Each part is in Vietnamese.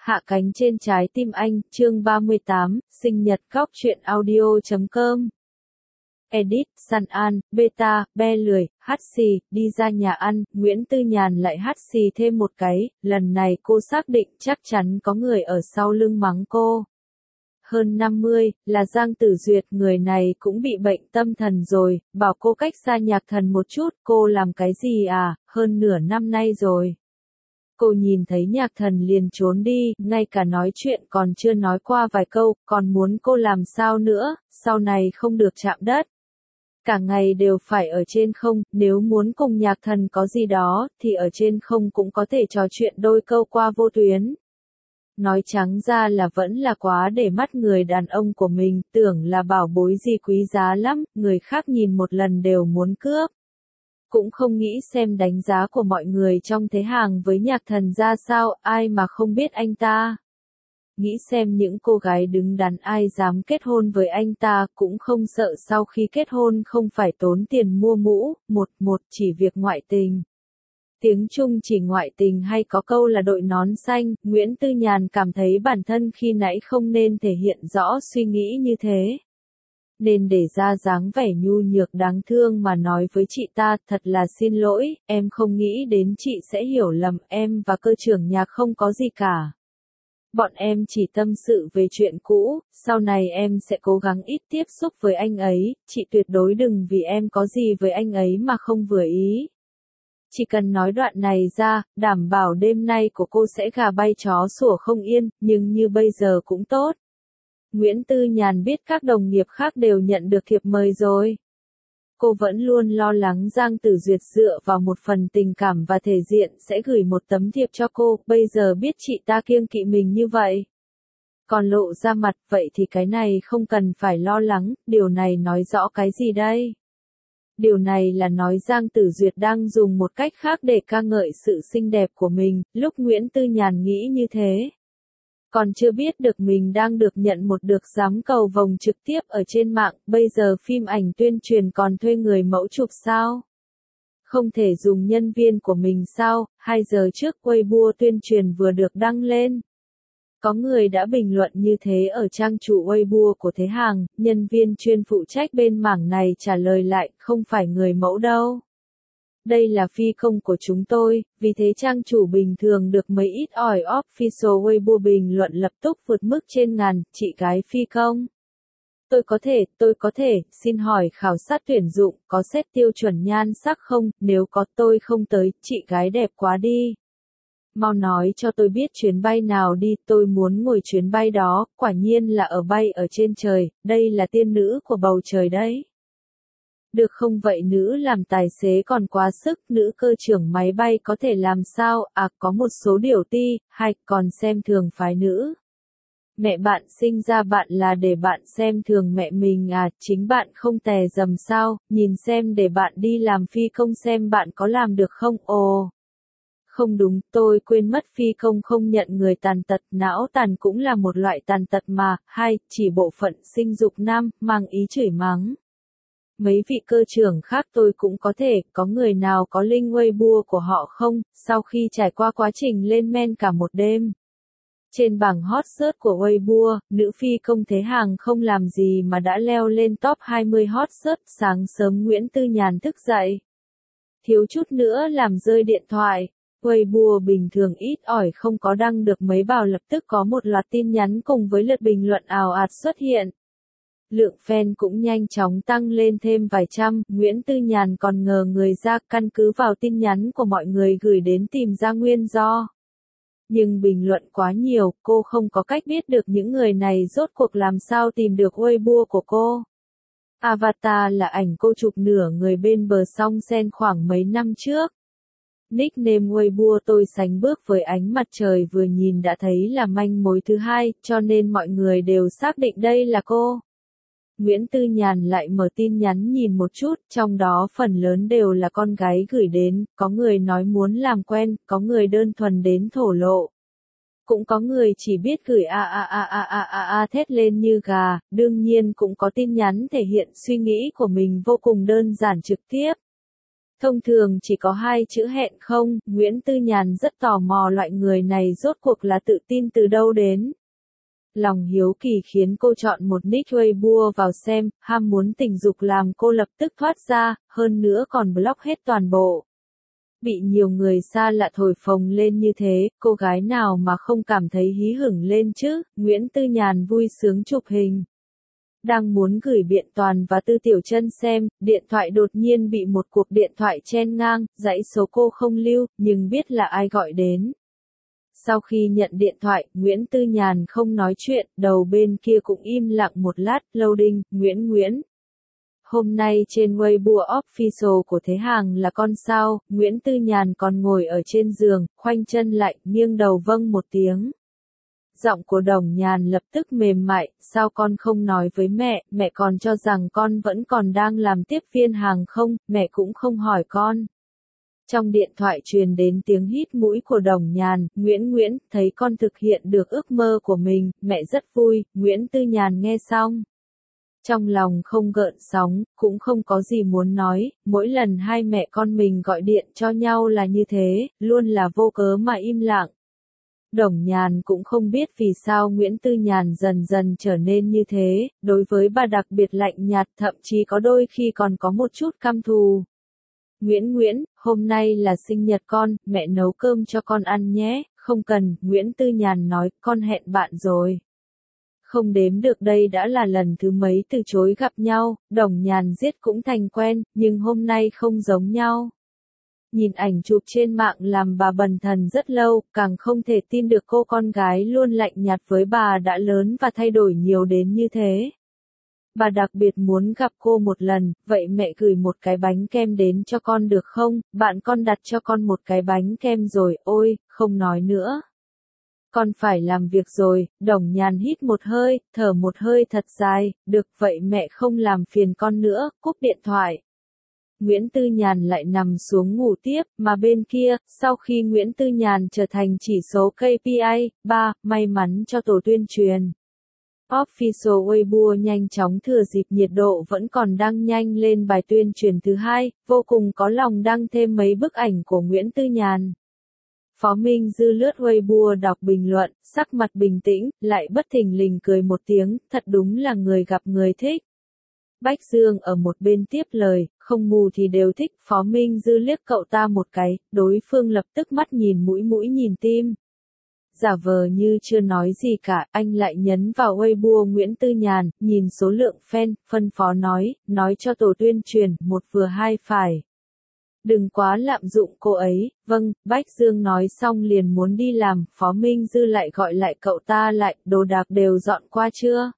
Hạ cánh trên trái tim anh, chương 38, sinh nhật góc truyện audio.com. Edit, San An, Beta, Be lười, hắt xì, đi ra nhà ăn, Nguyễn Tư Nhàn lại hắt xì thêm một cái, lần này cô xác định chắc chắn có người ở sau lưng mắng cô. Hơn 50, là Giang Tử Duyệt, người này cũng bị bệnh tâm thần rồi, bảo cô cách xa Nhạc Thần một chút, cô làm cái gì à, hơn nửa năm nay rồi. Cô nhìn thấy Nhạc Thần liền trốn đi, ngay cả nói chuyện còn chưa nói qua vài câu, còn muốn cô làm sao nữa, sau này không được chạm đất. Cả ngày đều phải ở trên không, nếu muốn cùng Nhạc Thần có gì đó, thì ở trên không cũng có thể trò chuyện đôi câu qua vô tuyến. Nói trắng ra là vẫn là quá để mắt người đàn ông của mình, tưởng là bảo bối gì quý giá lắm, người khác nhìn một lần đều muốn cướp. Cũng không nghĩ xem đánh giá của mọi người trong thế hàng với Nhạc Thần ra sao, ai mà không biết anh ta. Nghĩ xem những cô gái đứng đắn ai dám kết hôn với anh ta, cũng không sợ sau khi kết hôn không phải tốn tiền mua mũ, một chỉ việc ngoại tình. Tiếng Trung chỉ ngoại tình hay có câu là đội nón xanh, Nguyễn Tư Nhàn cảm thấy bản thân khi nãy không nên thể hiện rõ suy nghĩ như thế. Nên để ra dáng vẻ nhu nhược đáng thương mà nói với chị ta, thật là xin lỗi, em không nghĩ đến chị sẽ hiểu lầm, em và cơ trưởng Nhạc không có gì cả. Bọn em chỉ tâm sự về chuyện cũ, sau này em sẽ cố gắng ít tiếp xúc với anh ấy, chị tuyệt đối đừng vì em có gì với anh ấy mà không vừa ý. Chỉ cần nói đoạn này ra, đảm bảo đêm nay của cô sẽ gà bay chó sủa không yên, nhưng như bây giờ cũng tốt. Nguyễn Tư Nhàn biết các đồng nghiệp khác đều nhận được thiệp mời rồi. Cô vẫn luôn lo lắng Giang Tử Duyệt dựa vào một phần tình cảm và thể diện sẽ gửi một tấm thiệp cho cô, bây giờ biết chị ta kiêng kỵ mình như vậy. Còn lộ ra mặt, vậy thì cái này không cần phải lo lắng, điều này nói rõ cái gì đây? Điều này là nói Giang Tử Duyệt đang dùng một cách khác để ca ngợi sự xinh đẹp của mình, lúc Nguyễn Tư Nhàn nghĩ như thế. Còn chưa biết được mình đang được nhận một được giám cầu vồng trực tiếp ở trên mạng, bây giờ phim ảnh tuyên truyền còn thuê người mẫu chụp sao? Không thể dùng nhân viên của mình sao? 2 giờ trước Weibo tuyên truyền vừa được đăng lên. Có người đã bình luận như thế ở trang chủ Weibo của Thế Hàng, nhân viên chuyên phụ trách bên mảng này trả lời lại, không phải người mẫu đâu. Đây là phi công của chúng tôi, vì thế trang chủ bình thường được mấy ít ỏi official Weibo bình luận lập tức vượt mức trên ngàn, chị gái phi công. Tôi có thể, xin hỏi khảo sát tuyển dụng, có xét tiêu chuẩn nhan sắc không, nếu có tôi không tới, chị gái đẹp quá đi. Mau nói cho tôi biết chuyến bay nào đi, tôi muốn ngồi chuyến bay đó, quả nhiên là ở bay ở trên trời, đây là tiên nữ của bầu trời đấy. Được không vậy nữ làm tài xế còn quá sức, nữ cơ trưởng máy bay có thể làm sao, à có một số điều ti, hay còn xem thường phái nữ. Mẹ bạn sinh ra bạn là để bạn xem thường mẹ mình à, chính bạn không tè dầm sao, nhìn xem để bạn đi làm phi công xem bạn có làm được không, ồ. Không đúng, tôi quên mất phi công không nhận người tàn tật, não tàn cũng là một loại tàn tật mà, hay, chỉ bộ phận sinh dục nam, mang ý chửi mắng. Mấy vị cơ trưởng khác tôi cũng có thể, có người nào có link Weibo của họ không, sau khi trải qua quá trình lên men cả một đêm. Trên bảng hot search của Weibo, nữ phi công Thế Hàng không làm gì mà đã leo lên top 20 hot search, sáng sớm Nguyễn Tư Nhàn thức dậy. Thiếu chút nữa làm rơi điện thoại. Weibo bình thường ít ỏi không có đăng được mấy bài lập tức có một loạt tin nhắn cùng với lượt bình luận ào ạt xuất hiện. Lượng fan cũng nhanh chóng tăng lên thêm vài trăm, Nguyễn Tư Nhàn còn ngờ người ra căn cứ vào tin nhắn của mọi người gửi đến tìm ra nguyên do. Nhưng bình luận quá nhiều, cô không có cách biết được những người này rốt cuộc làm sao tìm được Weibo của cô. Avatar là ảnh cô chụp nửa người bên bờ sông Sen khoảng mấy năm trước. Nickname Weibo tôi sánh bước với ánh mặt trời vừa nhìn đã thấy là manh mối thứ hai, cho nên mọi người đều xác định đây là cô. Nguyễn Tư Nhàn lại mở tin nhắn nhìn một chút, trong đó phần lớn đều là con gái gửi đến, có người nói muốn làm quen, có người đơn thuần đến thổ lộ. Cũng có người chỉ biết gửi thét lên như gà, đương nhiên cũng có tin nhắn thể hiện suy nghĩ của mình vô cùng đơn giản trực tiếp. Thông thường chỉ có hai chữ hẹn không, Nguyễn Tư Nhàn rất tò mò loại người này rốt cuộc là tự tin từ đâu đến. Lòng hiếu kỳ khiến cô chọn một nick Weibo vào xem, ham muốn tình dục làm cô lập tức thoát ra, hơn nữa còn block hết toàn bộ. Bị nhiều người xa lạ thổi phồng lên như thế, cô gái nào mà không cảm thấy hí hửng lên chứ, Nguyễn Tư Nhàn vui sướng chụp hình. Đang muốn gửi biện toàn và Tư Tiểu Chân xem, điện thoại đột nhiên bị một cuộc điện thoại chen ngang, dãy số cô không lưu, nhưng biết là ai gọi đến. Sau khi nhận điện thoại, Nguyễn Tư Nhàn không nói chuyện, đầu bên kia cũng im lặng một lát, loading, Nguyễn. Hôm nay trên Weibo official của Thế Hàng là con sao, Nguyễn Tư Nhàn còn ngồi ở trên giường, khoanh chân lại, nghiêng đầu vâng một tiếng. Giọng của Đồng Nhàn lập tức mềm mại, sao con không nói với mẹ còn cho rằng con vẫn còn đang làm tiếp viên hàng không, mẹ cũng không hỏi con. Trong điện thoại truyền đến tiếng hít mũi của Đồng Nhàn, Nguyễn, thấy con thực hiện được ước mơ của mình, mẹ rất vui, Nguyễn Tư Nhàn nghe xong. Trong lòng không gợn sóng, cũng không có gì muốn nói, mỗi lần hai mẹ con mình gọi điện cho nhau là như thế, luôn là vô cớ mà im lặng. Đồng Nhàn cũng không biết vì sao Nguyễn Tư Nhàn dần dần trở nên như thế, đối với bà đặc biệt lạnh nhạt, thậm chí có đôi khi còn có một chút căm thù. Nguyễn, hôm nay là sinh nhật con, mẹ nấu cơm cho con ăn nhé, không cần, Nguyễn Tư Nhàn nói, con hẹn bạn rồi. Không đếm được đây đã là lần thứ mấy từ chối gặp nhau, Đồng Nhàn giết cũng thành quen, nhưng hôm nay không giống nhau. Nhìn ảnh chụp trên mạng làm bà bần thần rất lâu, càng không thể tin được cô con gái luôn lạnh nhạt với bà đã lớn và thay đổi nhiều đến như thế. Bà đặc biệt muốn gặp cô một lần, vậy mẹ gửi một cái bánh kem đến cho con được không, bạn con đặt cho con một cái bánh kem rồi, ôi, không nói nữa. Con phải làm việc rồi, Đồng Nhàn hít một hơi, thở một hơi thật dài, được vậy mẹ không làm phiền con nữa, cúp điện thoại. Nguyễn Tư Nhàn lại nằm xuống ngủ tiếp, mà bên kia, sau khi Nguyễn Tư Nhàn trở thành chỉ số KPI, 3, may mắn cho tổ tuyên truyền. Official Weibo nhanh chóng thừa dịp nhiệt độ vẫn còn đăng nhanh lên bài tuyên truyền thứ hai, vô cùng có lòng đăng thêm mấy bức ảnh của Nguyễn Tư Nhàn. Phó Minh Dư lướt Weibo đọc bình luận, sắc mặt bình tĩnh, lại bất thình lình cười một tiếng, thật đúng là người gặp người thích. Bách Dương ở một bên tiếp lời, không ngu thì đều thích, Phó Minh Dư liếc cậu ta một cái, đối phương lập tức mắt nhìn mũi nhìn tim. Giả vờ như chưa nói gì cả, anh lại nhấn vào Weibo Nguyễn Tư Nhàn, nhìn số lượng fan, phân phó nói cho tổ tuyên truyền, một vừa hai phải. Đừng quá lạm dụng cô ấy, vâng, Bách Dương nói xong liền muốn đi làm, Phó Minh Dư lại gọi lại cậu ta lại, đồ đạc đều dọn qua chưa?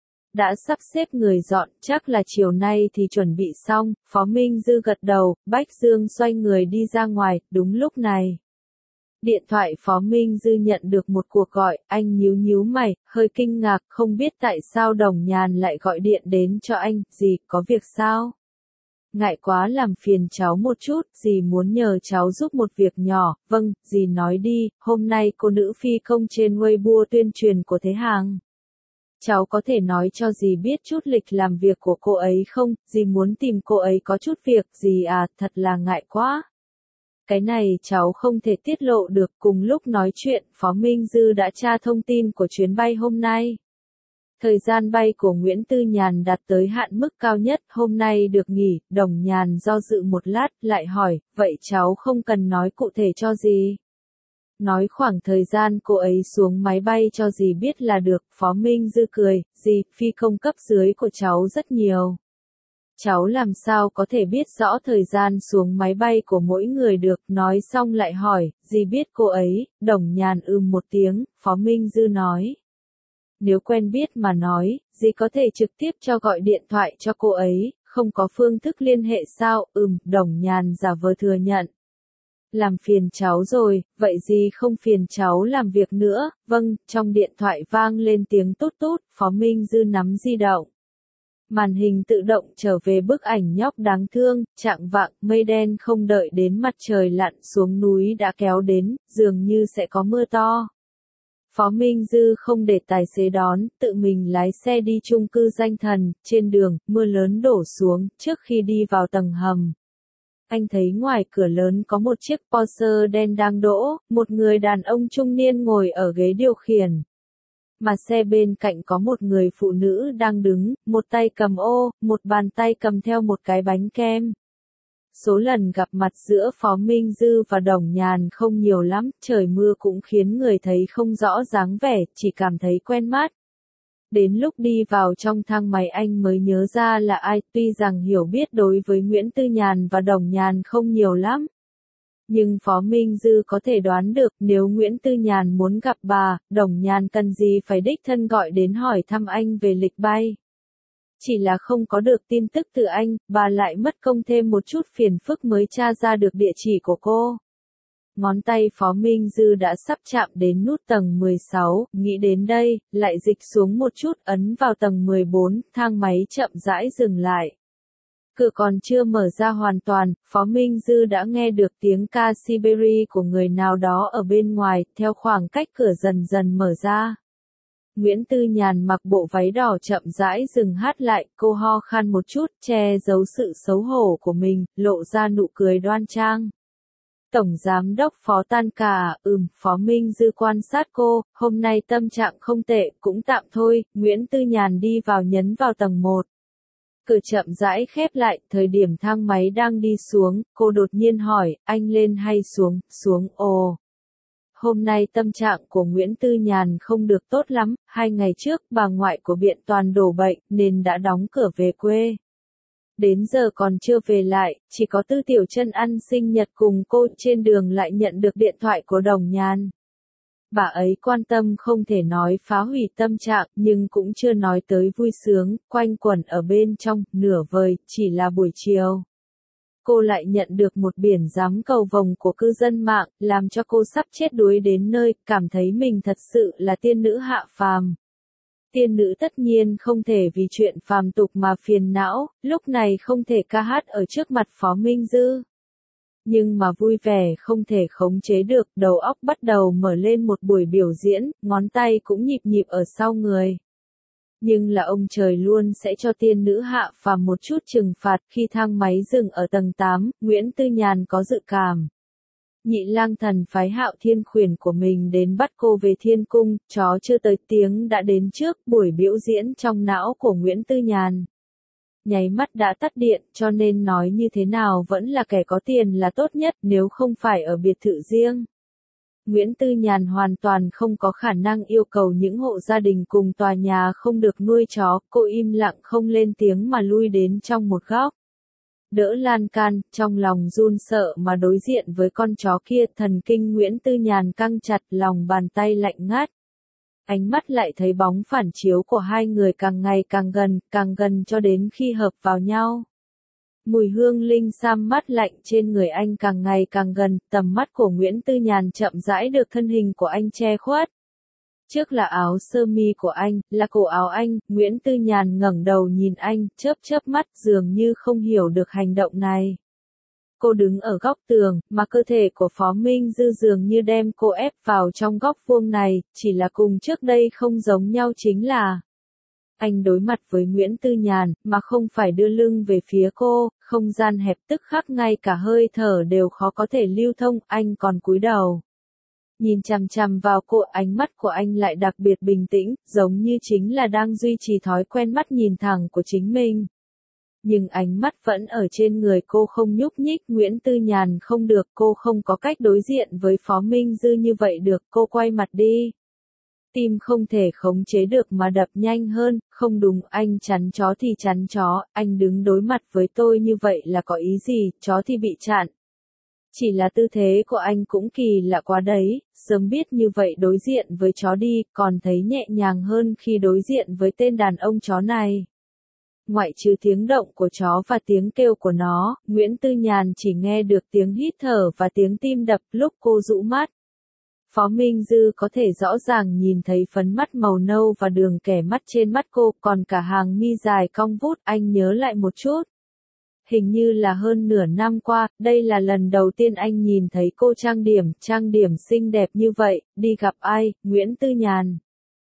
Đã sắp xếp người dọn, chắc là chiều nay thì chuẩn bị xong, Phó Minh Dư gật đầu, Bách Dương xoay người đi ra ngoài, đúng lúc này. Điện thoại Phó Minh Dư nhận được một cuộc gọi, anh nhíu mày, hơi kinh ngạc, không biết tại sao Đồng Nhàn lại gọi điện đến cho anh, gì, có việc sao? Ngại quá làm phiền cháu một chút, dì muốn nhờ cháu giúp một việc nhỏ, vâng, dì nói đi, hôm nay cô nữ phi công trên Weibo tuyên truyền của Thế Hàng. Cháu có thể nói cho dì biết chút lịch làm việc của cô ấy không, dì muốn tìm cô ấy có chút việc, dì à, thật là ngại quá. Cái này cháu không thể tiết lộ được, cùng lúc nói chuyện, Phó Minh Dư đã tra thông tin của chuyến bay hôm nay. Thời gian bay của Nguyễn Tư Nhàn đạt tới hạn mức cao nhất, hôm nay được nghỉ, Đồng Nhàn do dự một lát, lại hỏi, vậy cháu không cần nói cụ thể cho gì? Nói khoảng thời gian cô ấy xuống máy bay cho dì biết là được, Phó Minh Dư cười, dì, phi công cấp dưới của cháu rất nhiều. Cháu làm sao có thể biết rõ thời gian xuống máy bay của mỗi người được, nói xong lại hỏi, dì biết cô ấy, Đồng Nhàn một tiếng, Phó Minh Dư nói. Nếu quen biết mà nói, dì có thể trực tiếp cho gọi điện thoại cho cô ấy, không có phương thức liên hệ sao, Đồng Nhàn giả vờ thừa nhận. Làm phiền cháu rồi, vậy dì không phiền cháu làm việc nữa, vâng, trong điện thoại vang lên tiếng tút tút, Phó Minh Dư nắm di động. Màn hình tự động trở về bức ảnh nhóc đáng thương, chạng vạng, mây đen không đợi đến mặt trời lặn xuống núi đã kéo đến, dường như sẽ có mưa to. Phó Minh Dư không để tài xế đón, tự mình lái xe đi chung cư Danh Thần, trên đường, mưa lớn đổ xuống, trước khi đi vào tầng hầm. Anh thấy ngoài cửa lớn có một chiếc Porsche đen đang đỗ, một người đàn ông trung niên ngồi ở ghế điều khiển. Mà xe bên cạnh có một người phụ nữ đang đứng, một tay cầm ô, một bàn tay cầm theo một cái bánh kem. Số lần gặp mặt giữa Phó Minh Dư và Đồng Nhàn không nhiều lắm, trời mưa cũng khiến người thấy không rõ dáng vẻ, chỉ cảm thấy quen mắt. Đến lúc đi vào trong thang máy anh mới nhớ ra là ai, tuy rằng hiểu biết đối với Nguyễn Tư Nhàn và Đồng Nhàn không nhiều lắm. Nhưng Phó Minh Dư có thể đoán được nếu Nguyễn Tư Nhàn muốn gặp bà, Đồng Nhàn cần gì phải đích thân gọi đến hỏi thăm anh về lịch bay. Chỉ là không có được tin tức từ anh, bà lại mất công thêm một chút phiền phức mới tra ra được địa chỉ của cô. Ngón tay Phó Minh Dư đã sắp chạm đến nút tầng 16, nghĩ đến đây, lại dịch xuống một chút ấn vào tầng 14, thang máy chậm rãi dừng lại. Cửa còn chưa mở ra hoàn toàn, Phó Minh Dư đã nghe được tiếng ca Siberia của người nào đó ở bên ngoài, theo khoảng cách cửa dần dần mở ra. Nguyễn Tư Nhàn mặc bộ váy đỏ chậm rãi dừng hát lại, cô ho khan một chút, che giấu sự xấu hổ của mình, lộ ra nụ cười đoan trang. Tổng Giám đốc Phó tan cả, Phó Minh Dư quan sát cô, hôm nay tâm trạng không tệ, cũng tạm thôi, Nguyễn Tư Nhàn đi vào nhấn vào tầng 1. Cửa chậm rãi khép lại, thời điểm thang máy đang đi xuống, cô đột nhiên hỏi, anh lên hay xuống, xuống, ồ. Hôm nay tâm trạng của Nguyễn Tư Nhàn không được tốt lắm, 2 ngày trước bà ngoại của Biện Toàn đổ bệnh nên đã đóng cửa về quê. Đến giờ còn chưa về lại, chỉ có Tư Tiểu Chân ăn sinh nhật cùng cô, trên đường lại nhận được điện thoại của Đồng Nhàn. Bà ấy quan tâm không thể nói phá hủy tâm trạng, nhưng cũng chưa nói tới vui sướng, quanh quẩn ở bên trong, nửa vời, chỉ là buổi chiều. Cô lại nhận được một biển giám cầu vồng của cư dân mạng, làm cho cô sắp chết đuối đến nơi, cảm thấy mình thật sự là tiên nữ hạ phàm. Tiên nữ tất nhiên không thể vì chuyện phàm tục mà phiền não, lúc này không thể ca hát ở trước mặt Phó Minh Dư. Nhưng mà vui vẻ không thể khống chế được, đầu óc bắt đầu mở lên một buổi biểu diễn, ngón tay cũng nhịp nhịp ở sau người. Nhưng là ông trời luôn sẽ cho tiên nữ hạ phàm một chút trừng phạt, khi thang máy dừng ở tầng 8, Nguyễn Tư Nhàn có dự cảm. Nhị lang thần phái Hạo Thiên Khuyển của mình đến bắt cô về thiên cung, chó chưa tới tiếng đã đến trước, buổi biểu diễn trong não của Nguyễn Tư Nhàn. Nháy mắt đã tắt điện, cho nên nói như thế nào vẫn là kẻ có tiền là tốt nhất, nếu không phải ở biệt thự riêng. Nguyễn Tư Nhàn hoàn toàn không có khả năng yêu cầu những hộ gia đình cùng tòa nhà không được nuôi chó, cô im lặng không lên tiếng mà lui đến trong một góc. Đỡ lan can, trong lòng run sợ mà đối diện với con chó kia, thần kinh Nguyễn Tư Nhàn căng chặt, lòng bàn tay lạnh ngắt. Ánh mắt lại thấy bóng phản chiếu của hai người càng ngày càng gần cho đến khi hợp vào nhau. Mùi hương linh sam mát lạnh trên người anh càng ngày càng gần, tầm mắt của Nguyễn Tư Nhàn chậm rãi được thân hình của anh che khuất. Trước là áo sơ mi của anh, là cổ áo anh, Nguyễn Tư Nhàn ngẩng đầu nhìn anh, chớp mắt dường như không hiểu được hành động này. Cô đứng ở góc tường, mà cơ thể của Phó Minh Dư dường như đem cô ép vào trong góc vuông này, chỉ là cùng trước đây không giống nhau chính là anh đối mặt với Nguyễn Tư Nhàn, mà không phải đưa lưng về phía cô, không gian hẹp tức khắc ngay cả hơi thở đều khó có thể lưu thông, anh còn cúi đầu. Nhìn chằm chằm vào cô, ánh mắt của anh lại đặc biệt bình tĩnh, giống như chính là đang duy trì thói quen mắt nhìn thẳng của chính mình. Nhưng ánh mắt vẫn ở trên người cô không nhúc nhích, Nguyễn Tư Nhàn không được, cô không có cách đối diện với Phó Minh Dư như vậy được, cô quay mặt đi. Tim không thể khống chế được mà đập nhanh hơn, không đúng, anh chắn chó thì chắn chó, anh đứng đối mặt với tôi như vậy là có ý gì, chó thì bị chặn. Chỉ là tư thế của anh cũng kỳ lạ quá đấy, sớm biết như vậy đối diện với chó đi, còn thấy nhẹ nhàng hơn khi đối diện với tên đàn ông chó này. Ngoại trừ tiếng động của chó và tiếng kêu của nó, Nguyễn Tư Nhàn chỉ nghe được tiếng hít thở và tiếng tim đập lúc cô dụ mắt. Phó Minh Dư có thể rõ ràng nhìn thấy phấn mắt màu nâu và đường kẻ mắt trên mắt cô, còn cả hàng mi dài cong vút, anh nhớ lại một chút. Hình như là hơn nửa năm qua, đây là lần đầu tiên anh nhìn thấy cô trang điểm xinh đẹp như vậy, đi gặp ai, Nguyễn Tư Nhàn.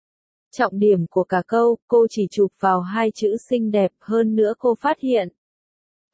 Trọng điểm của cả câu, cô chỉ chụp vào hai chữ xinh đẹp, hơn nữa cô phát hiện.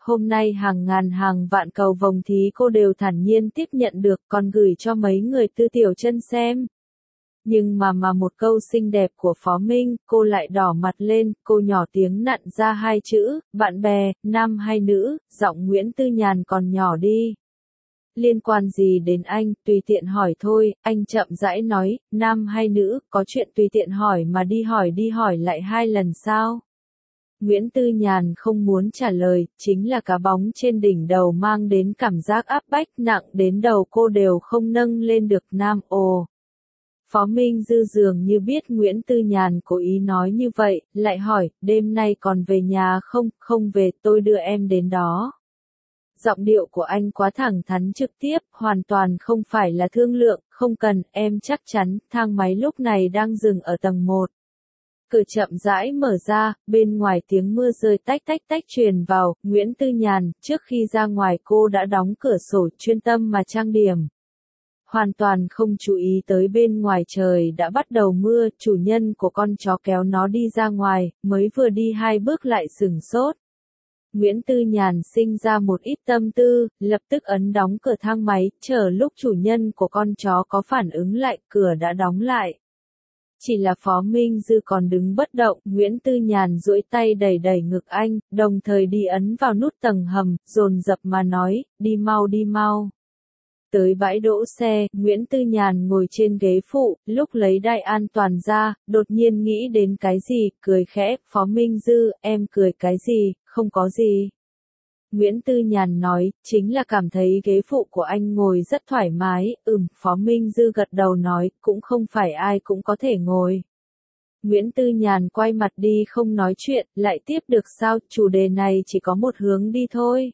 hôm nay hàng ngàn hàng vạn cầu vồng thí cô đều thản nhiên tiếp nhận được, còn gửi cho mấy người Tư Tiểu Chân xem. Nhưng mà một câu xinh đẹp của Phó Minh, cô lại đỏ mặt lên, cô nhỏ tiếng nặn ra hai chữ, bạn bè, nam hay nữ, giọng Nguyễn Tư Nhàn còn nhỏ đi. Liên quan gì đến anh, tùy tiện hỏi thôi, anh chậm rãi nói, nam hay nữ, có chuyện tùy tiện hỏi mà đi hỏi lại hai lần sao? Nguyễn Tư Nhàn không muốn trả lời, chính là cá bóng trên đỉnh đầu mang đến cảm giác áp bách nặng đến đầu cô đều không nâng lên được nam ồ. Phó Minh Dư dường như biết Nguyễn Tư Nhàn cố ý nói như vậy, lại hỏi, đêm nay còn về nhà không, không về, tôi đưa em đến đó. Giọng điệu của anh quá thẳng thắn trực tiếp, hoàn toàn không phải là thương lượng, không cần, em chắc chắn, thang máy lúc này đang dừng ở tầng 1. Cửa chậm rãi mở ra, bên ngoài tiếng mưa rơi tách tách tách truyền vào, Nguyễn Tư Nhàn, trước khi ra ngoài cô đã đóng cửa sổ chuyên tâm mà trang điểm. Hoàn toàn không chú ý tới bên ngoài trời đã bắt đầu mưa, chủ nhân của con chó kéo nó đi ra ngoài, mới vừa đi 2 bước lại sửng sốt. Nguyễn Tư Nhàn sinh ra một ít tâm tư, lập tức ấn đóng cửa thang máy, chờ lúc chủ nhân của con chó có phản ứng lại, cửa đã đóng lại. Chỉ là Phó Minh Dư còn đứng bất động, Nguyễn Tư Nhàn duỗi tay đẩy đẩy ngực anh, đồng thời đi ấn vào nút tầng hầm, dồn dập mà nói, đi mau đi mau. Tới bãi đỗ xe, Nguyễn Tư Nhàn ngồi trên ghế phụ, lúc lấy đai an toàn ra, đột nhiên nghĩ đến cái gì, cười khẽ, Phó Minh Dư, em cười cái gì, không có gì. Nguyễn Tư Nhàn nói, chính là cảm thấy ghế phụ của anh ngồi rất thoải mái, Phó Minh Dư gật đầu nói, cũng không phải ai cũng có thể ngồi. Nguyễn Tư Nhàn quay mặt đi không nói chuyện, lại tiếp được sao, chủ đề này chỉ có một hướng đi thôi.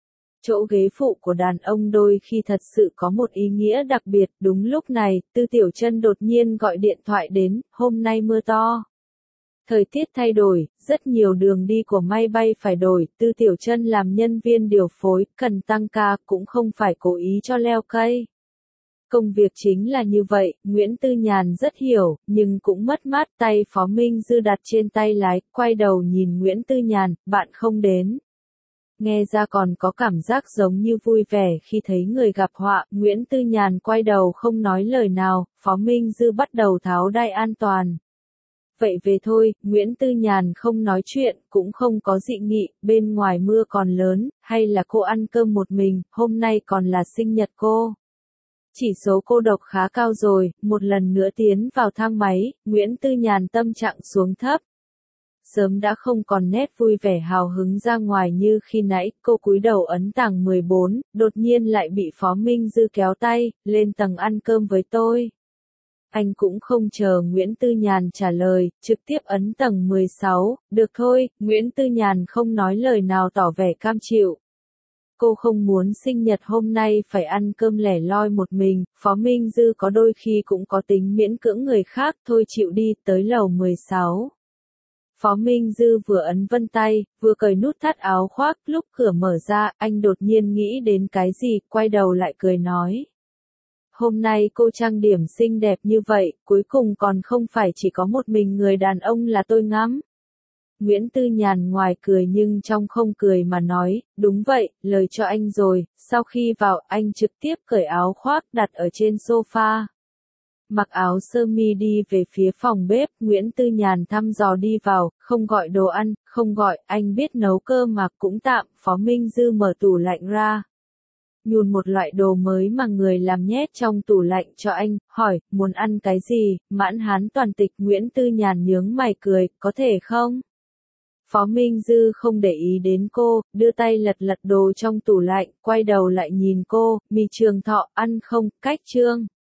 Chỗ ghế phụ của đàn ông đôi khi thật sự có một ý nghĩa đặc biệt, đúng lúc này, Tư Tiểu Chân đột nhiên gọi điện thoại đến, hôm nay mưa to. Thời tiết thay đổi, rất nhiều đường đi của máy bay phải đổi, Tư Tiểu Chân làm nhân viên điều phối, cần tăng ca, cũng không phải cố ý cho leo cây. Công việc chính là như vậy, Nguyễn Tư Nhàn rất hiểu, nhưng cũng mất mát, tay Phó Minh Dư đặt trên tay lái, quay đầu nhìn Nguyễn Tư Nhàn, bạn không đến. Nghe ra còn có cảm giác giống như vui vẻ khi thấy người gặp họa, Nguyễn Tư Nhàn quay đầu không nói lời nào, Phó Minh Dư bắt đầu tháo đai an toàn. Vậy về thôi, Nguyễn Tư Nhàn không nói chuyện, cũng không có dị nghị, bên ngoài mưa còn lớn, hay là cô ăn cơm một mình, hôm nay còn là sinh nhật cô. Chỉ số cô độc khá cao rồi, một lần nữa tiến vào thang máy, Nguyễn Tư Nhàn tâm trạng xuống thấp. Sớm đã không còn nét vui vẻ hào hứng ra ngoài như khi nãy, cô cúi đầu ấn tầng 14, đột nhiên lại bị Phó Minh Dư kéo tay, lên tầng ăn cơm với tôi. Anh cũng không chờ Nguyễn Tư Nhàn trả lời, trực tiếp ấn tầng 16, được thôi, Nguyễn Tư Nhàn không nói lời nào tỏ vẻ cam chịu. Cô không muốn sinh nhật hôm nay phải ăn cơm lẻ loi một mình, Phó Minh Dư có đôi khi cũng có tính miễn cưỡng người khác, thôi chịu đi, tới lầu 16. Phó Minh Dư vừa ấn vân tay, vừa cởi nút thắt áo khoác, lúc cửa mở ra, anh đột nhiên nghĩ đến cái gì, quay đầu lại cười nói. Hôm nay cô trang điểm xinh đẹp như vậy, cuối cùng còn không phải chỉ có một mình người đàn ông là tôi ngắm. Nguyễn Tư Nhàn ngoài cười nhưng trong không cười mà nói, đúng vậy, lời cho anh rồi, sau khi vào anh trực tiếp cởi áo khoác đặt ở trên sofa. Mặc áo sơ mi đi về phía phòng bếp, Nguyễn Tư Nhàn thăm dò đi vào, không gọi đồ ăn, không gọi, anh biết nấu cơm mà cũng tạm, Phó Minh Dư mở tủ lạnh ra. Nhùn một loại đồ mới mà người làm nhét trong tủ lạnh cho anh, hỏi, muốn ăn cái gì, mãn hán toàn tịch Nguyễn Tư Nhàn nhướng mày cười, có thể không? Phó Minh Dư không để ý đến cô, đưa tay lật lật đồ trong tủ lạnh, quay đầu lại nhìn cô, mì Trường Thọ, ăn không, cách Trương.